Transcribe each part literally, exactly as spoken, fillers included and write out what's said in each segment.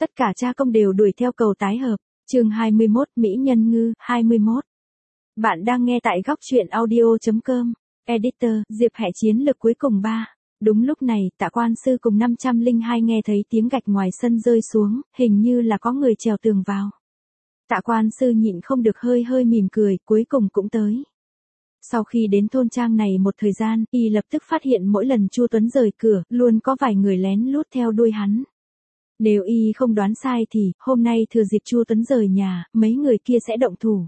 Tất cả cha công đều đuổi theo cầu tái hợp. Chương hai mươi mốt, Mỹ Nhân Ngư, hai mươi mốt. Bạn đang nghe tại góc truyện audio chấm com. Editor, Diệp Hẹ chiến lược cuối cùng ba. Đúng lúc này, Tạ Quan Sư cùng năm trăm lẻ hai nghe thấy tiếng gạch ngoài sân rơi xuống, hình như là có người trèo tường vào. Tạ Quan Sư nhịn không được hơi hơi mỉm cười, cuối cùng cũng tới. Sau khi đến thôn trang này một thời gian, y lập tức phát hiện mỗi lần Chu Tuấn rời cửa, luôn có vài người lén lút theo đuôi hắn. Nếu y không đoán sai thì, hôm nay thừa dịp Chu Tuấn rời nhà, mấy người kia sẽ động thủ.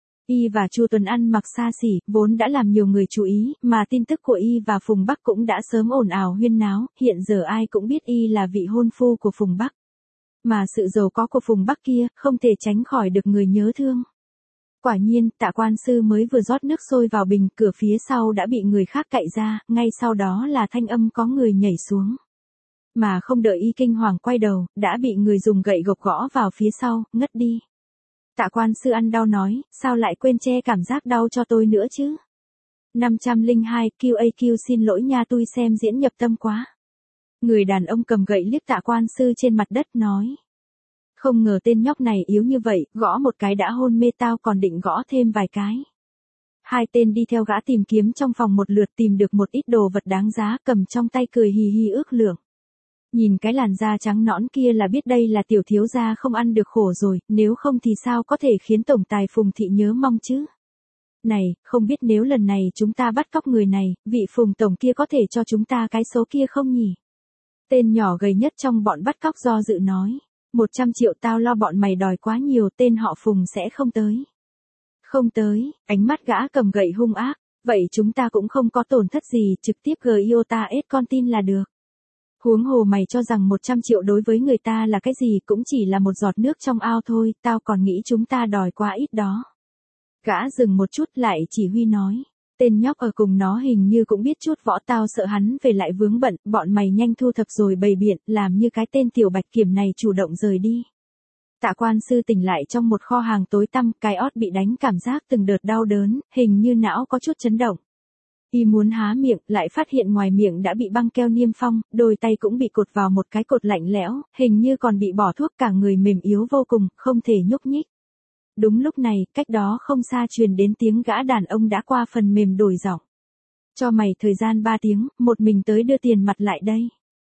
Y và Chu Tuấn ăn mặc xa xỉ, vốn đã làm nhiều người chú ý, mà tin tức của y và Phùng Bắc cũng đã sớm ồn ào huyên náo, hiện giờ ai cũng biết y là vị hôn phu của Phùng Bắc. Mà sự giàu có của Phùng Bắc kia, không thể tránh khỏi được người nhớ thương. Quả nhiên, Tạ Quan Sư mới vừa rót nước sôi vào bình, cửa phía sau đã bị người khác cạy ra, ngay sau đó là thanh âm có người nhảy xuống. Mà không đợi y kinh hoàng quay đầu, đã bị người dùng gậy gộc gõ vào phía sau, ngất đi. Tạ Quan Sư ăn đau nói, sao lại quên che cảm giác đau cho tôi nữa chứ? năm trăm lẻ hai, quy a quy xin lỗi nha, tôi xem diễn nhập tâm quá. Người đàn ông cầm gậy liếc Tạ Quan Sư trên mặt đất nói. Không ngờ tên nhóc này yếu như vậy, gõ một cái đã hôn mê, tao còn định gõ thêm vài cái. Hai tên đi theo gã tìm kiếm trong phòng một lượt, tìm được một ít đồ vật đáng giá, cầm trong tay cười hì hì ước lượng. Nhìn cái làn da trắng nõn kia là biết đây là tiểu thiếu gia không ăn được khổ rồi, nếu không thì sao có thể khiến tổng tài Phùng thị nhớ mong chứ. Này, không biết nếu lần này chúng ta bắt cóc người này, vị Phùng tổng kia có thể cho chúng ta cái số kia không nhỉ? Tên nhỏ gầy nhất trong bọn bắt cóc do dự nói. một trăm triệu tao lo bọn mày đòi quá nhiều, tên họ Phùng sẽ không tới. Không tới, ánh mắt gã cầm gậy hung ác, vậy chúng ta cũng không có tổn thất gì, trực tiếp gửi iota ét con tin là được. Huống hồ mày cho rằng một trăm triệu đối với người ta là cái gì, cũng chỉ là một giọt nước trong ao thôi, tao còn nghĩ chúng ta đòi quá ít đó. Gã dừng một chút lại chỉ huy nói. Tên nhóc ở cùng nó hình như cũng biết chút võ, tao sợ hắn về lại vướng bận, bọn mày nhanh thu thập rồi bày biện, làm như cái tên tiểu bạch kiểm này chủ động rời đi. Tạ Quan Sư tỉnh lại trong một kho hàng tối tăm, cái ót bị đánh cảm giác từng đợt đau đớn, hình như não có chút chấn động. Y muốn há miệng, lại phát hiện ngoài miệng đã bị băng keo niêm phong, đôi tay cũng bị cột vào một cái cột lạnh lẽo, hình như còn bị bỏ thuốc, cả người mềm yếu vô cùng, không thể nhúc nhích. Đúng lúc này, cách đó không xa truyền đến tiếng gã đàn ông đã qua phần mềm đổi giọng. Cho mày thời gian ba tiếng, một mình tới đưa tiền mặt lại đây.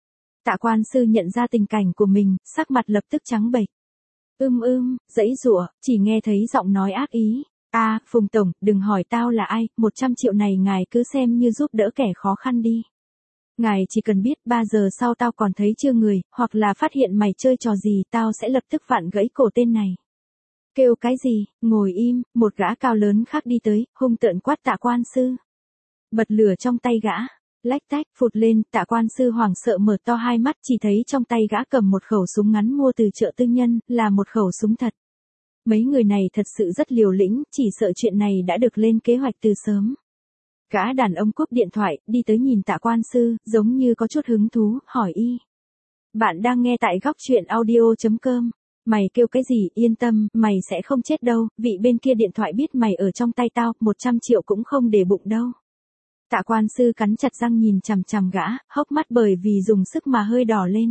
Tạ Quan Sư nhận ra tình cảnh của mình, sắc mặt lập tức trắng bệch. Ưm ưm, dãy giụa, chỉ nghe thấy giọng nói ác ý. A, à, Phùng tổng, đừng hỏi tao là ai, một trăm triệu này ngài cứ xem như giúp đỡ kẻ khó khăn đi. Ngài chỉ cần biết ba giờ sau tao còn thấy chưa người, hoặc là phát hiện mày chơi trò gì, tao sẽ lập tức vặn gãy cổ tên này. Kêu cái gì, ngồi im, một gã cao lớn khác đi tới, hung tợn quát Tạ Quan Sư. Bật lửa trong tay gã, lách tách, phụt lên, Tạ Quan Sư hoảng sợ mở to hai mắt, chỉ thấy trong tay gã cầm một khẩu súng ngắn mua từ chợ tư nhân, là một khẩu súng thật. Mấy người này thật sự rất liều lĩnh, chỉ sợ chuyện này đã được lên kế hoạch từ sớm. Gã đàn ông cúp điện thoại, đi tới nhìn Tạ Quan Sư, giống như có chút hứng thú, hỏi y. Bạn đang nghe tại góc truyện audio chấm com. Mày kêu cái gì, yên tâm, mày sẽ không chết đâu, vị bên kia điện thoại biết mày ở trong tay tao, một trăm triệu cũng không để bụng đâu. Tạ Quan Sư cắn chặt răng nhìn chằm chằm gã, hốc mắt bởi vì dùng sức mà hơi đỏ lên.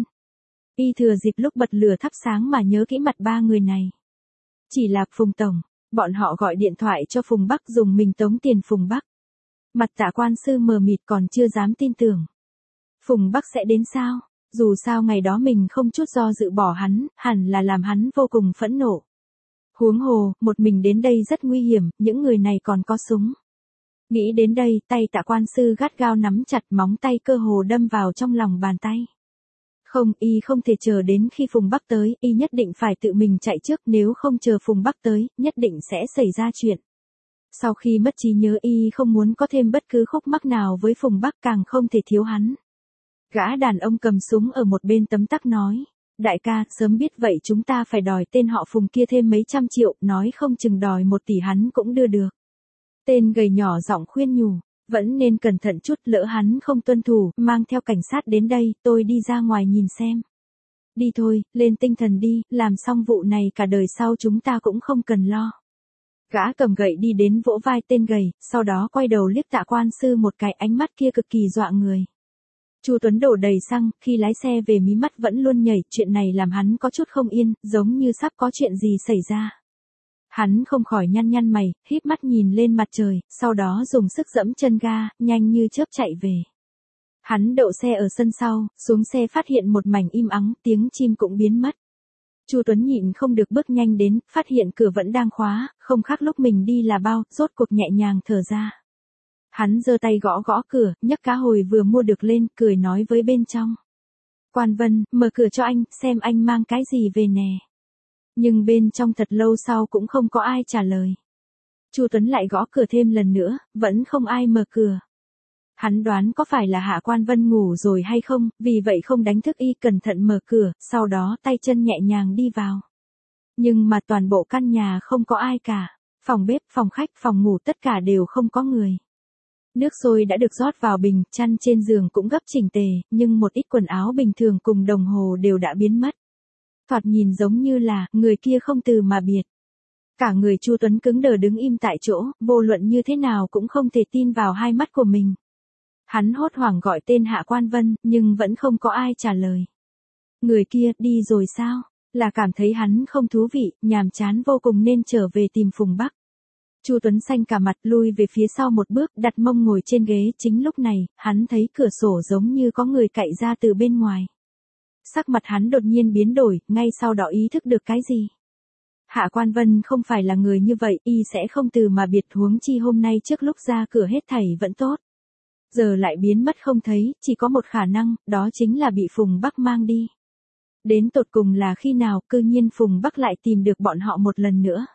Y thừa dịp lúc bật lửa thắp sáng mà nhớ kỹ mặt ba người này. Chỉ là Phùng tổng, bọn họ gọi điện thoại cho Phùng Bắc dùng mình tống tiền Phùng Bắc. Mặt Tạ Quan Sư mờ mịt còn chưa dám tin tưởng. Phùng Bắc sẽ đến sao? Dù sao ngày đó mình không chút do dự bỏ hắn, hẳn là làm hắn vô cùng phẫn nộ. Huống hồ, một mình đến đây rất nguy hiểm, những người này còn có súng. Nghĩ đến đây, tay Tạ Quan Sư gắt gao nắm chặt, móng tay cơ hồ đâm vào trong lòng bàn tay. Không, y không thể chờ đến khi Phùng Bắc tới, y nhất định phải tự mình chạy trước, nếu không chờ Phùng Bắc tới, nhất định sẽ xảy ra chuyện. Sau khi mất trí nhớ, y không muốn có thêm bất cứ khúc mắc nào với Phùng Bắc, càng không thể thiếu hắn. Gã đàn ông cầm súng ở một bên tấm tắc nói, đại ca, sớm biết vậy chúng ta phải đòi tên họ Phùng kia thêm mấy trăm triệu, nói không chừng đòi một tỷ hắn cũng đưa được. Tên gầy nhỏ giọng khuyên nhủ, vẫn nên cẩn thận chút, lỡ hắn không tuân thủ, mang theo cảnh sát đến đây, tôi đi ra ngoài nhìn xem. Đi thôi, lên tinh thần đi, làm xong vụ này cả đời sau chúng ta cũng không cần lo. Gã cầm gậy đi đến vỗ vai tên gầy, sau đó quay đầu liếc Tạ Quan Sư một cái, ánh mắt kia cực kỳ dọa người. Chu Tuấn đổ đầy xăng, khi lái xe về mí mắt vẫn luôn nhảy, chuyện này làm hắn có chút không yên, giống như sắp có chuyện gì xảy ra. Hắn không khỏi nhăn nhăn mày, híp mắt nhìn lên mặt trời, sau đó dùng sức giẫm chân ga, nhanh như chớp chạy về. Hắn đậu xe ở sân sau, xuống xe phát hiện một mảnh im ắng, tiếng chim cũng biến mất. Chu Tuấn nhịn không được bước nhanh đến, phát hiện cửa vẫn đang khóa, không khác lúc mình đi là bao, rốt cuộc nhẹ nhàng thở ra. Hắn giơ tay gõ gõ cửa, nhấc cá hồi vừa mua được lên, cười nói với bên trong. Quan Vân, mở cửa cho anh, xem anh mang cái gì về nè. Nhưng bên trong thật lâu sau cũng không có ai trả lời. Chu Tuấn lại gõ cửa thêm lần nữa, vẫn không ai mở cửa. Hắn đoán có phải là Hạ Quan Vân ngủ rồi hay không, vì vậy không đánh thức y, cẩn thận mở cửa, sau đó tay chân nhẹ nhàng đi vào. Nhưng mà toàn bộ căn nhà không có ai cả. Phòng bếp, phòng khách, phòng ngủ tất cả đều không có người. Nước sôi đã được rót vào bình, chăn trên giường cũng gấp chỉnh tề, nhưng một ít quần áo bình thường cùng đồng hồ đều đã biến mất. Thoạt nhìn giống như là, người kia không từ mà biệt. Cả người Chu Tuấn cứng đờ đứng im tại chỗ, vô luận như thế nào cũng không thể tin vào hai mắt của mình. Hắn hốt hoảng gọi tên Hạ Quan Vân, nhưng vẫn không có ai trả lời. Người kia, đi rồi sao? Là cảm thấy hắn không thú vị, nhàm chán vô cùng nên trở về tìm Phùng Bắc. Chu Tuấn xanh cả mặt, lui về phía sau một bước, đặt mông ngồi trên ghế. Chính lúc này, hắn thấy cửa sổ giống như có người cạy ra từ bên ngoài. Sắc mặt hắn đột nhiên biến đổi, ngay sau đó ý thức được cái gì. Hạ Quan Vân không phải là người như vậy, y sẽ không từ mà biệt, huống chi hôm nay trước lúc ra cửa hết thảy vẫn tốt. Giờ lại biến mất không thấy, chỉ có một khả năng, đó chính là bị Phùng Bắc mang đi. Đến tột cùng là khi nào, cư nhiên Phùng Bắc lại tìm được bọn họ một lần nữa.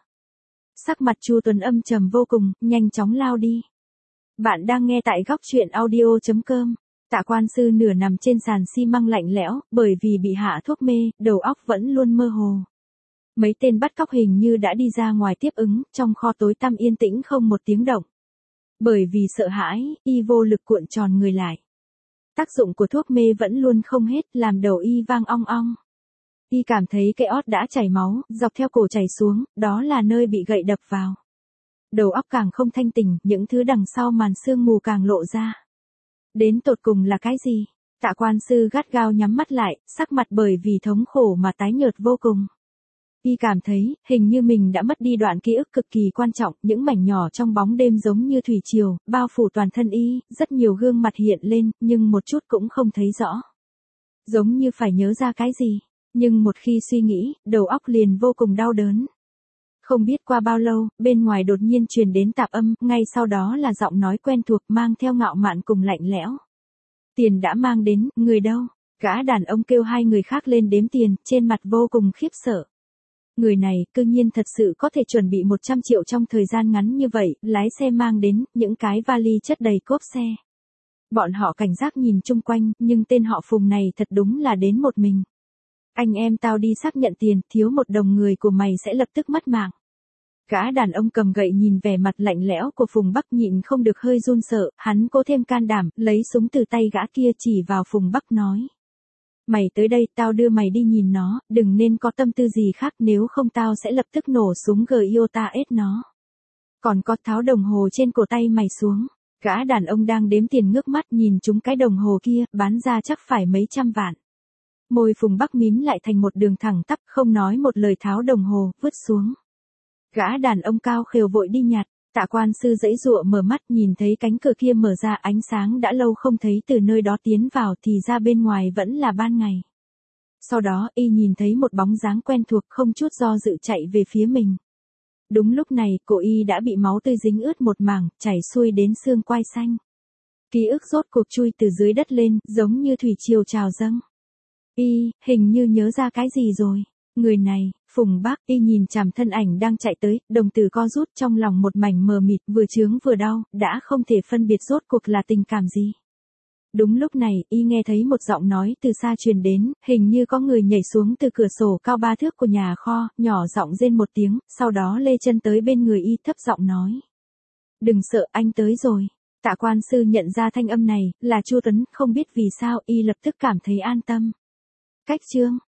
Sắc mặt Chu Tuấn âm trầm vô cùng, nhanh chóng lao đi. Bạn đang nghe tại góc truyện audio chấm com. Tạ Quan Sư nửa nằm trên sàn xi măng lạnh lẽo, bởi vì bị hạ thuốc mê, đầu óc vẫn luôn mơ hồ. Mấy tên bắt cóc hình như đã đi ra ngoài tiếp ứng, trong kho tối tăm yên tĩnh không một tiếng động. Bởi vì sợ hãi, y vô lực cuộn tròn người lại. Tác dụng của thuốc mê vẫn luôn không hết, làm đầu y vang ong ong. Y cảm thấy cái ót đã chảy máu, dọc theo cổ chảy xuống, đó là nơi bị gậy đập vào. Đầu óc càng không thanh tỉnh, những thứ đằng sau màn sương mù càng lộ ra. Đến tột cùng là cái gì? Tạ Quan Sư gắt gao nhắm mắt lại, sắc mặt bởi vì thống khổ mà tái nhợt vô cùng. Y cảm thấy, hình như mình đã mất đi đoạn ký ức cực kỳ quan trọng, những mảnh nhỏ trong bóng đêm giống như thủy triều, bao phủ toàn thân y, rất nhiều gương mặt hiện lên, nhưng một chút cũng không thấy rõ. Giống như phải nhớ ra cái gì, nhưng một khi suy nghĩ, đầu óc liền vô cùng đau đớn. Không biết qua bao lâu, bên ngoài đột nhiên truyền đến tạp âm, ngay sau đó là giọng nói quen thuộc mang theo ngạo mạn cùng lạnh lẽo. Tiền đã mang đến, người đâu? Gã đàn ông kêu hai người khác lên đếm tiền, trên mặt vô cùng khiếp sợ. Người này, cư nhiên thật sự có thể chuẩn bị một trăm triệu trong thời gian ngắn như vậy, lái xe mang đến, những cái vali chất đầy cốp xe. Bọn họ cảnh giác nhìn chung quanh, nhưng tên họ Phùng này thật đúng là đến một mình. Anh em tao đi xác nhận tiền, thiếu một đồng người của mày sẽ lập tức mất mạng. Gã đàn ông cầm gậy nhìn vẻ mặt lạnh lẽo của Phùng Bắc nhịn không được hơi run sợ, hắn cố thêm can đảm, lấy súng từ tay gã kia chỉ vào Phùng Bắc nói. Mày tới đây, tao đưa mày đi nhìn nó, đừng nên có tâm tư gì khác, nếu không tao sẽ lập tức nổ súng Giota ết nó. Còn có, tháo đồng hồ trên cổ tay mày xuống. Gã đàn ông đang đếm tiền ngước mắt nhìn chúng cái đồng hồ kia, bán ra chắc phải mấy trăm vạn. Môi Phùng Bắc mím lại thành một đường thẳng tắp, không nói một lời tháo đồng hồ, vứt xuống. Gã đàn ông cao khều vội đi nhặt. Tạ Quan Sư giãy giụa mở mắt nhìn thấy cánh cửa kia mở ra, ánh sáng đã lâu không thấy từ nơi đó tiến vào thì ra bên ngoài vẫn là ban ngày. Sau đó y nhìn thấy một bóng dáng quen thuộc không chút do dự chạy về phía mình. Đúng lúc này, cổ y đã bị máu tươi dính ướt một mảng, chảy xuôi đến xương quai xanh. Ký ức rốt cuộc chui từ dưới đất lên, giống như thủy triều trào dâng. Y, hình như nhớ ra cái gì rồi. Người này, Phùng Bắc, y nhìn chằm thân ảnh đang chạy tới, đồng tử co rút trong lòng một mảnh mờ mịt, vừa chướng vừa đau, đã không thể phân biệt rốt cuộc là tình cảm gì. Đúng lúc này, y nghe thấy một giọng nói từ xa truyền đến, hình như có người nhảy xuống từ cửa sổ cao ba thước của nhà kho, nhỏ giọng rên một tiếng, sau đó lê chân tới bên người y thấp giọng nói. Đừng sợ, anh tới rồi. Tạ Quan Sư nhận ra thanh âm này, là Chu Tuấn, không biết vì sao, y lập tức cảm thấy an tâm. Cách chương